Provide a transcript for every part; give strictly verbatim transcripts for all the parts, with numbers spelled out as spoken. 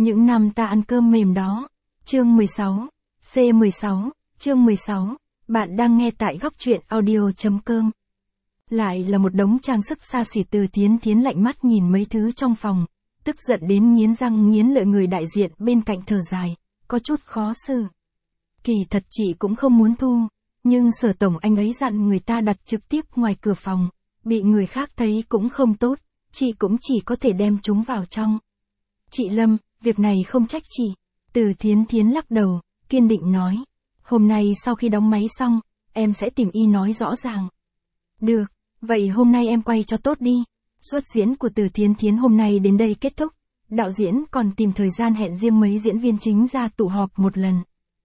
Những năm ta ăn cơm mềm đó. Chương mười sáu. C mười sáu. Chương mười sáu. Bạn đang nghe tại góc truyện audio.com. Lại là một đống trang sức xa xỉ. Từ Thiến Thiến lạnh mắt nhìn mấy thứ trong phòng, tức giận đến nghiến răng nghiến lợi. Người đại diện bên cạnh thở dài, có chút khó xử. Kỳ thật chị cũng không muốn thu, nhưng Sở tổng anh ấy dặn người ta đặt trực tiếp ngoài cửa phòng, bị người khác thấy cũng không tốt, chị cũng chỉ có thể đem chúng vào trong. Chị Lâm, việc này không trách chị. Từ Thiến Thiến lắc đầu, kiên định nói. Hôm nay sau khi đóng máy xong, em sẽ tìm y nói rõ ràng. Được, vậy hôm nay em quay cho tốt đi. Xuất diễn của Từ Thiến Thiến hôm nay đến đây kết thúc. Đạo diễn còn tìm thời gian hẹn riêng mấy diễn viên chính ra tụ họp một lần.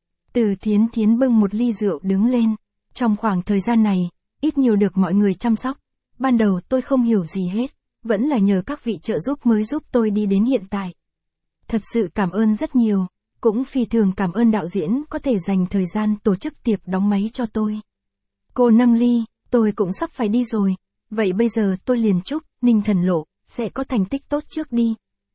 Từ Thiến Thiến bưng một ly rượu đứng lên. Trong khoảng thời gian này, ít nhiều được mọi người chăm sóc. Ban đầu tôi không hiểu gì hết, vẫn là nhờ các vị trợ giúp mới giúp tôi đi đến hiện tại. Thật sự cảm ơn rất nhiều, cũng phi thường cảm ơn đạo diễn có thể dành thời gian tổ chức tiệc đóng máy cho tôi. Cô nâng ly, tôi cũng sắp phải đi rồi, vậy bây giờ tôi liền chúc Ninh Thần Lộ sẽ có thành tích tốt trước đi.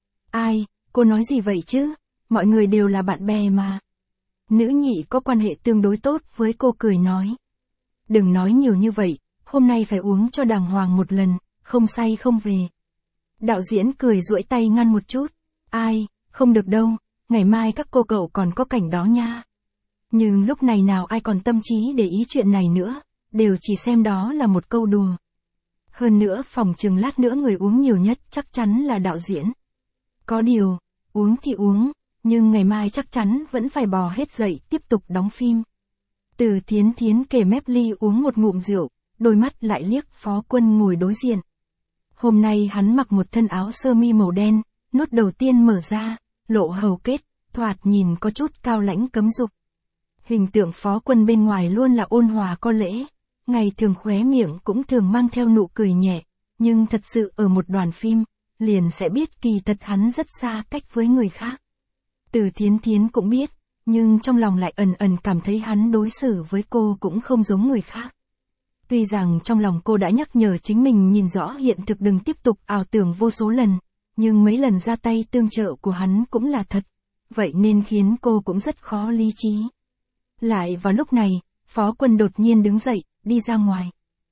Ai, cô nói gì vậy chứ, mọi người đều là bạn bè mà. Nữ nhị có quan hệ tương đối tốt với cô cười nói. Đừng nói nhiều như vậy, hôm nay phải uống cho đàng hoàng một lần, không say không về. Đạo diễn cười duỗi tay ngăn một chút. Ai, không được đâu, ngày mai các cô cậu còn có cảnh đó nha. Nhưng lúc này nào ai còn tâm trí để ý chuyện này nữa, đều chỉ xem đó là một câu đùa. Hơn nữa phòng chừng lát nữa người uống nhiều nhất chắc chắn là đạo diễn. Có điều, uống thì uống, nhưng ngày mai chắc chắn vẫn phải bò hết dậy tiếp tục đóng phim. Từ Thiến Thiến kề mép ly uống một ngụm rượu, đôi mắt lại liếc Phó Quân ngồi đối diện. Hôm nay hắn mặc một thân áo sơ mi màu đen, nút đầu tiên mở ra, lộ hầu kết, thoạt nhìn có chút cao lãnh cấm dục. Hình tượng Phó Quân bên ngoài luôn là ôn hòa có lễ, ngày thường khóe miệng cũng thường mang theo nụ cười nhẹ, nhưng thật sự ở một đoàn phim, liền sẽ biết kỳ thật hắn rất xa cách với người khác. Từ Thiến Thiến cũng biết, nhưng trong lòng lại ẩn ẩn cảm thấy hắn đối xử với cô cũng không giống người khác. Tuy rằng trong lòng cô đã nhắc nhở chính mình nhìn rõ hiện thực đừng tiếp tục ảo tưởng vô số lần, nhưng mấy lần ra tay tương trợ của hắn cũng là thật, vậy nên khiến cô cũng rất khó lý trí. Lại vào lúc này, Phó Quân đột nhiên đứng dậy, đi ra ngoài.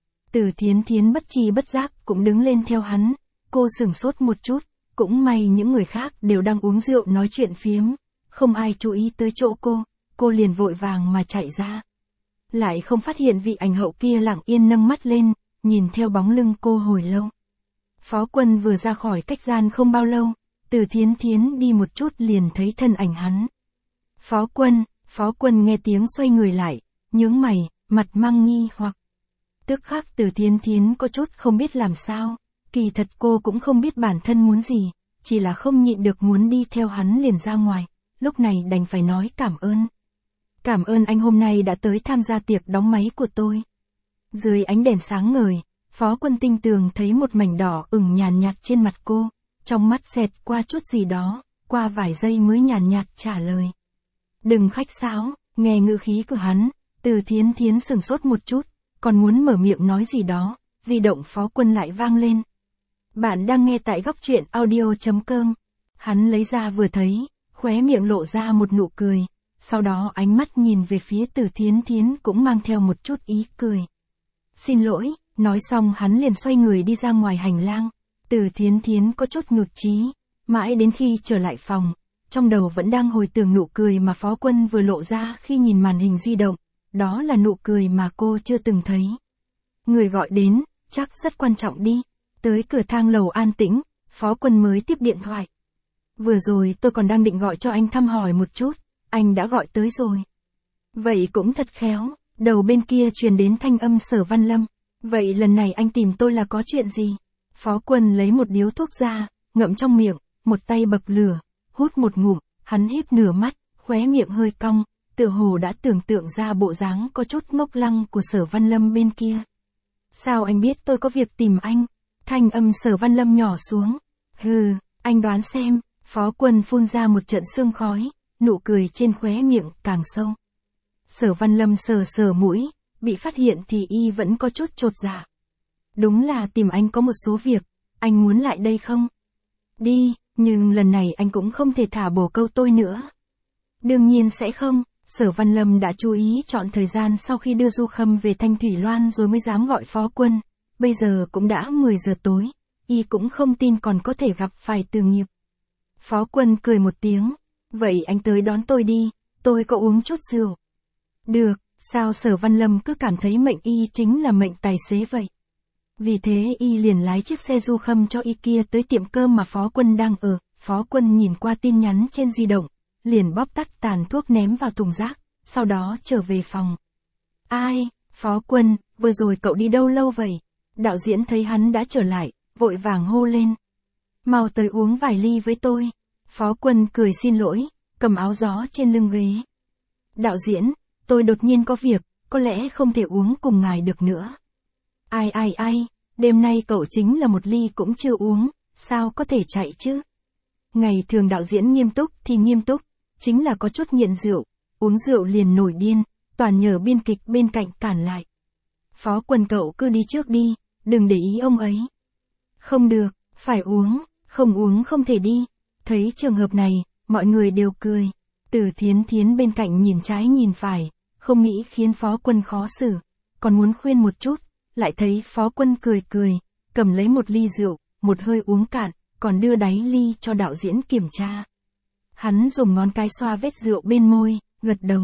Từ Thiến Thiến bất tri bất giác cũng đứng lên theo hắn, cô sửng sốt một chút, cũng may những người khác đều đang uống rượu nói chuyện phiếm, không ai chú ý tới chỗ cô, cô liền vội vàng mà chạy ra. Lại không phát hiện vị ảnh hậu kia lặng yên nâng mắt lên, nhìn theo bóng lưng cô hồi lâu. Phó Quân vừa ra khỏi cách gian không bao lâu, Từ Thiến Thiến đi một chút liền thấy thân ảnh hắn. Phó Quân, Phó Quân nghe tiếng xoay người lại, nhướng mày, mặt mang nghi hoặc. Tức khắc Từ Thiến Thiến có chút không biết làm sao, kỳ thật cô cũng không biết bản thân muốn gì, chỉ là không nhịn được muốn đi theo hắn liền ra ngoài, lúc này đành phải nói cảm ơn. Cảm ơn anh hôm nay đã tới tham gia tiệc đóng máy của tôi. Dưới ánh đèn sáng ngời, Phó Quân tinh tường thấy một mảnh đỏ ửng nhàn nhạt trên mặt cô, trong mắt xẹt qua chút gì đó, qua vài giây mới nhàn nhạt trả lời. Đừng khách sáo, nghe ngữ khí của hắn, Từ Thiến Thiến sửng sốt một chút, còn muốn mở miệng nói gì đó, di động Phó Quân lại vang lên. Bạn đang nghe tại góc truyện audio.com. Hắn lấy ra vừa thấy, khóe miệng lộ ra một nụ cười, sau đó ánh mắt nhìn về phía Từ Thiến Thiến cũng mang theo một chút ý cười. Xin lỗi, nói xong hắn liền xoay người đi ra ngoài hành lang. Từ Thiến Thiến có chút nhụt chí, mãi đến khi trở lại phòng, trong đầu vẫn đang hồi tưởng nụ cười mà Phó Quân vừa lộ ra khi nhìn màn hình di động, đó là nụ cười mà cô chưa từng thấy. Người gọi đến, chắc rất quan trọng đi. Tới cửa thang lầu an tĩnh, Phó Quân mới tiếp điện thoại. Vừa rồi tôi còn đang định gọi cho anh thăm hỏi một chút, anh đã gọi tới rồi. Vậy cũng thật khéo, đầu bên kia truyền đến thanh âm Sở Văn Lâm. Vậy lần này anh tìm tôi là có chuyện gì? Phó Quân lấy một điếu thuốc ra, ngậm trong miệng, một tay bập lửa, hút một ngụm, hắn híp nửa mắt, khóe miệng hơi cong, tựa hồ đã tưởng tượng ra bộ dáng có chút ngốc lăng của Sở Văn Lâm bên kia. Sao anh biết tôi có việc tìm anh? Thanh âm Sở Văn Lâm nhỏ xuống. Hừ, anh đoán xem. Phó Quân phun ra một trận sương khói, nụ cười trên khóe miệng càng sâu. Sở Văn Lâm sờ sờ mũi, bị phát hiện thì y vẫn có chút chột dạ. Đúng là tìm anh có một số việc, anh muốn lại đây không? Đi, Nhưng lần này anh cũng không thể thả bồ câu tôi nữa. Đương nhiên sẽ không, Sở Văn Lâm đã chú ý chọn thời gian sau khi đưa Du Khâm về Thanh Thủy Loan rồi mới dám gọi Phó Quân. Bây giờ cũng đã mười giờ tối, y cũng không tin còn có thể gặp phải Từ Nghiệp. Phó Quân cười một tiếng, vậy anh tới đón tôi đi, tôi có uống chút rượu. Được, sao Sở Văn Lâm cứ cảm thấy mệnh y chính là mệnh tài xế vậy. Vì thế y liền lái chiếc xe Du Khâm cho y kia tới tiệm cơm mà Phó Quân đang ở. Phó Quân nhìn qua tin nhắn trên di động, liền bóp tắt tàn thuốc ném vào thùng rác, sau đó trở về phòng. Ai, Phó Quân, vừa rồi cậu đi đâu lâu vậy? Đạo diễn thấy hắn đã trở lại, vội vàng hô lên. Mau tới uống vài ly với tôi. Phó Quân cười xin lỗi, cầm áo gió trên lưng ghế. Đạo diễn, tôi đột nhiên có việc, có lẽ không thể uống cùng ngài được nữa. Ai ai ai, đêm nay cậu chính là một ly cũng chưa uống, sao có thể chạy chứ? Ngày thường đạo diễn nghiêm túc thì nghiêm túc, chính là có chút nghiện rượu, uống rượu liền nổi điên, toàn nhờ biên kịch bên cạnh cản lại. Phó Quân cậu cứ đi trước đi, đừng để ý ông ấy. Không được, phải uống, không uống không thể đi. Thấy trường hợp này, mọi người đều cười. Từ Thiến Thiến bên cạnh nhìn trái nhìn phải, không nghĩ khiến Phó Quân khó xử, còn muốn khuyên một chút, lại thấy Phó Quân cười cười, cầm lấy một ly rượu, một hơi uống cạn, còn đưa đáy ly cho đạo diễn kiểm tra. Hắn dùng ngón cái xoa vết rượu bên môi, gật đầu.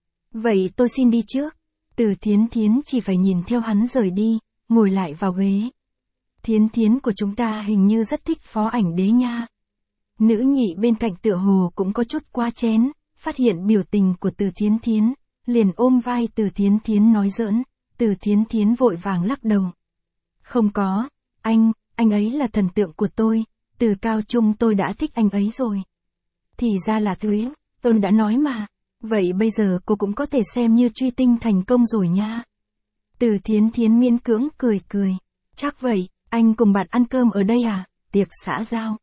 Vậy tôi xin đi trước. Từ Thiến Thiến chỉ phải nhìn theo hắn rời đi, ngồi lại vào ghế. Thiến Thiến của chúng ta hình như rất thích Phó Ảnh Đế nha. Nữ nhị bên cạnh tựa hồ cũng có chút quá chén, phát hiện biểu tình của Từ Thiến Thiến, liền ôm vai Từ Thiến Thiến nói giỡn. Từ Thiến Thiến vội vàng lắc đầu. Không có, anh, anh ấy là thần tượng của tôi, từ cao trung tôi đã thích anh ấy rồi. Thì ra là Thúy, tôi đã nói mà, vậy bây giờ cô cũng có thể xem như truy tinh thành công rồi nha. Từ Thiến Thiến miễn cưỡng cười cười, chắc vậy, anh cùng bạn ăn cơm ở đây à, tiệc xã giao.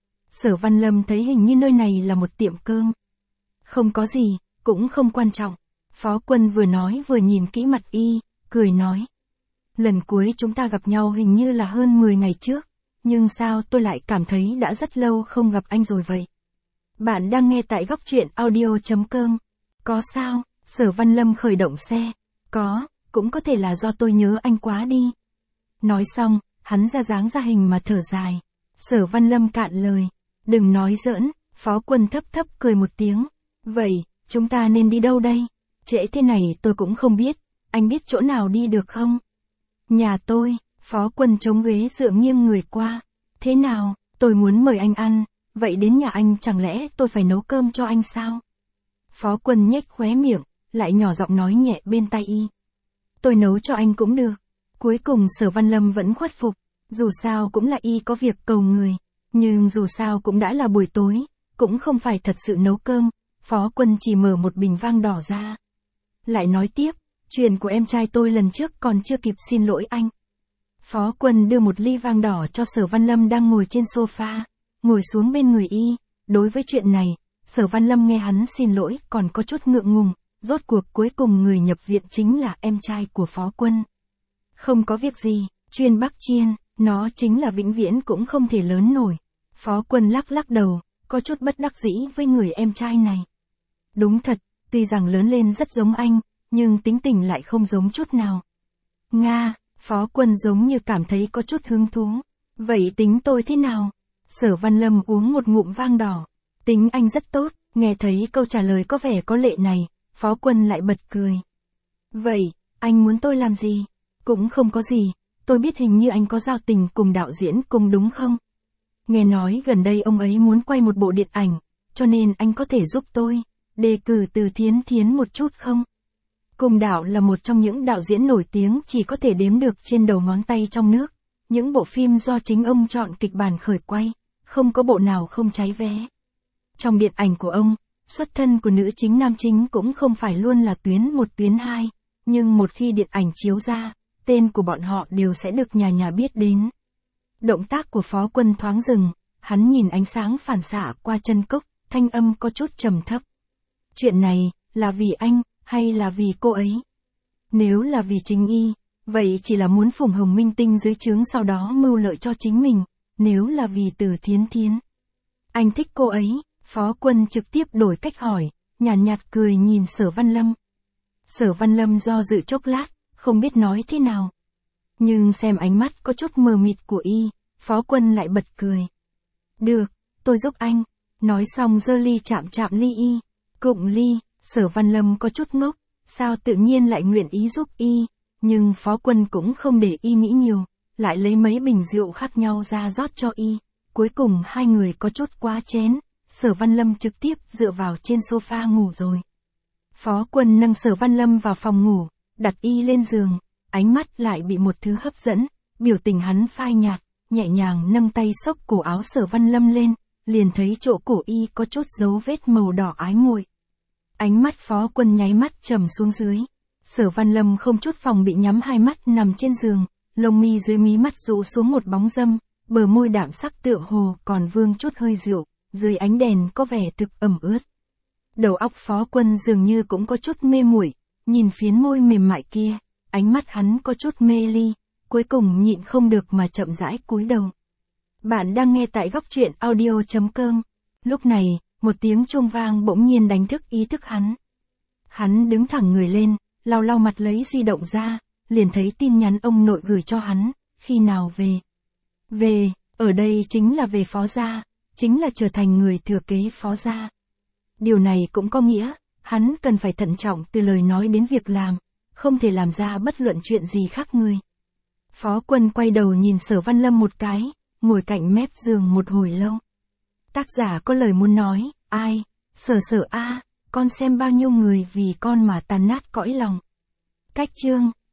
Sở Văn Lâm thấy hình như nơi này là một tiệm cơm. Không có gì, cũng không quan trọng. Phó Quân vừa nói vừa nhìn kỹ mặt y, cười nói. Lần cuối chúng ta gặp nhau hình như là hơn mười ngày trước, nhưng sao tôi lại cảm thấy đã rất lâu không gặp anh rồi vậy? Bạn đang nghe tại góc truyện audio chấm com. Có sao? Sở Văn Lâm khởi động xe. Có, cũng có thể là do tôi nhớ anh quá đi. Nói xong, hắn ra dáng ra hình mà thở dài. Sở Văn Lâm cạn lời. Đừng nói giỡn, Phó Quân thấp thấp cười một tiếng. Vậy, chúng ta nên đi đâu đây? Trễ thế này tôi cũng không biết, anh biết chỗ nào đi được không? Nhà tôi, Phó Quân chống ghế dựa nghiêng người qua. Thế nào, tôi muốn mời anh ăn, vậy đến nhà anh chẳng lẽ tôi phải nấu cơm cho anh sao? Phó Quân nhếch khóe miệng, lại nhỏ giọng nói nhẹ bên tai y. Tôi nấu cho anh cũng được. Cuối cùng Sở Văn Lâm vẫn khuất phục, dù sao cũng là y có việc cầu người, nhưng dù sao cũng đã là buổi tối, cũng không phải thật sự nấu cơm. Phó Quân chỉ mở một bình vang đỏ ra. Lại nói tiếp, chuyện của em trai tôi lần trước còn chưa kịp xin lỗi anh. Phó Quân đưa một ly vang đỏ cho Sở Văn Lâm đang ngồi trên sofa, ngồi xuống bên người y. Đối với chuyện này, Sở Văn Lâm nghe hắn xin lỗi còn có chút ngượng ngùng, rốt cuộc cuối cùng người nhập viện chính là em trai của Phó Quân. Không có việc gì, chuyên Bắc Chiên, nó chính là vĩnh viễn cũng không thể lớn nổi. Phó Quân lắc lắc đầu, có chút bất đắc dĩ với người em trai này. Đúng thật, tuy rằng lớn lên rất giống anh, nhưng tính tình lại không giống chút nào. Nga, Phó Quân giống như cảm thấy có chút hứng thú. Vậy tính tôi thế nào? Sở Văn Lâm uống một ngụm vang đỏ. Tính anh rất tốt, nghe thấy câu trả lời có vẻ có lệ này, Phó Quân lại bật cười. Vậy, anh muốn tôi làm gì? Cũng không có gì, tôi biết hình như anh có giao tình cùng đạo diễn cùng đúng không? Nghe nói gần đây ông ấy muốn quay một bộ điện ảnh, cho nên anh có thể giúp tôi, đề cử Từ Thiến Thiến một chút không? Cung Đạo là một trong những đạo diễn nổi tiếng chỉ có thể đếm được trên đầu ngón tay trong nước. Những bộ phim do chính ông chọn kịch bản khởi quay, không có bộ nào không cháy vé. Trong điện ảnh của ông, xuất thân của nữ chính nam chính cũng không phải luôn là tuyến một tuyến hai, nhưng một khi điện ảnh chiếu ra, tên của bọn họ đều sẽ được nhà nhà biết đến. Động tác của Phó Quân thoáng dừng, hắn nhìn ánh sáng phản xạ qua chân cốc, thanh âm có chút trầm thấp. Chuyện này, là vì anh, hay là vì cô ấy? Nếu là vì chính y, vậy chỉ là muốn phủng hồng minh tinh dưới trướng sau đó mưu lợi cho chính mình, nếu là vì Từ Thiến Thiến. Anh thích cô ấy, Phó Quân trực tiếp đổi cách hỏi, nhàn nhạt, nhạt cười nhìn Sở Văn Lâm. Sở Văn Lâm do dự chốc lát, không biết nói thế nào. Nhưng xem ánh mắt có chút mờ mịt của y, Phó Quân lại bật cười. Được, tôi giúp anh. Nói xong giơ ly chạm chạm ly y. Cụng ly, Sở Văn Lâm có chút ngốc, sao tự nhiên lại nguyện ý giúp y. Nhưng Phó Quân cũng không để y nghĩ nhiều, lại lấy mấy bình rượu khác nhau ra rót cho y. Cuối cùng hai người có chút quá chén, Sở Văn Lâm trực tiếp dựa vào trên sofa ngủ rồi. Phó Quân nâng Sở Văn Lâm vào phòng ngủ, đặt y lên giường, ánh mắt lại bị một thứ hấp dẫn, biểu tình hắn phai nhạt, nhẹ nhàng nâng tay xốc cổ áo Sở Văn Lâm lên, liền thấy chỗ cổ y có chút dấu vết màu đỏ ái muội. Ánh mắt Phó Quân nháy mắt trầm xuống dưới. Sở Văn Lâm không chút phòng bị nhắm hai mắt nằm trên giường, lông mi dưới mí mắt rũ xuống một bóng dâm, bờ môi đạm sắc tựa hồ còn vương chút hơi rượu, dưới ánh đèn có vẻ thực ẩm ướt. Đầu óc Phó Quân dường như cũng có chút mê muội, nhìn phiến môi mềm mại kia, ánh mắt hắn có chút mê ly, cuối cùng nhịn không được mà chậm rãi cúi đầu. Bạn đang nghe tại góc truyện audio chấm com. Lúc này, một tiếng chuông vang bỗng nhiên đánh thức ý thức hắn. Hắn đứng thẳng người lên, lau lau mặt lấy di động ra, liền thấy tin nhắn ông nội gửi cho hắn, khi nào về. Về, ở đây chính là về Phó gia, chính là trở thành người thừa kế Phó gia. Điều này cũng có nghĩa, hắn cần phải thận trọng từ lời nói đến việc làm, không thể làm ra bất luận chuyện gì khác người. Phó Quân quay đầu nhìn Sở Văn Lâm một cái, ngồi cạnh mép giường một hồi lâu. Tác giả có lời muốn nói, ai, Sở Sở a, con xem bao nhiêu người vì con mà tan nát cõi lòng. Cách chương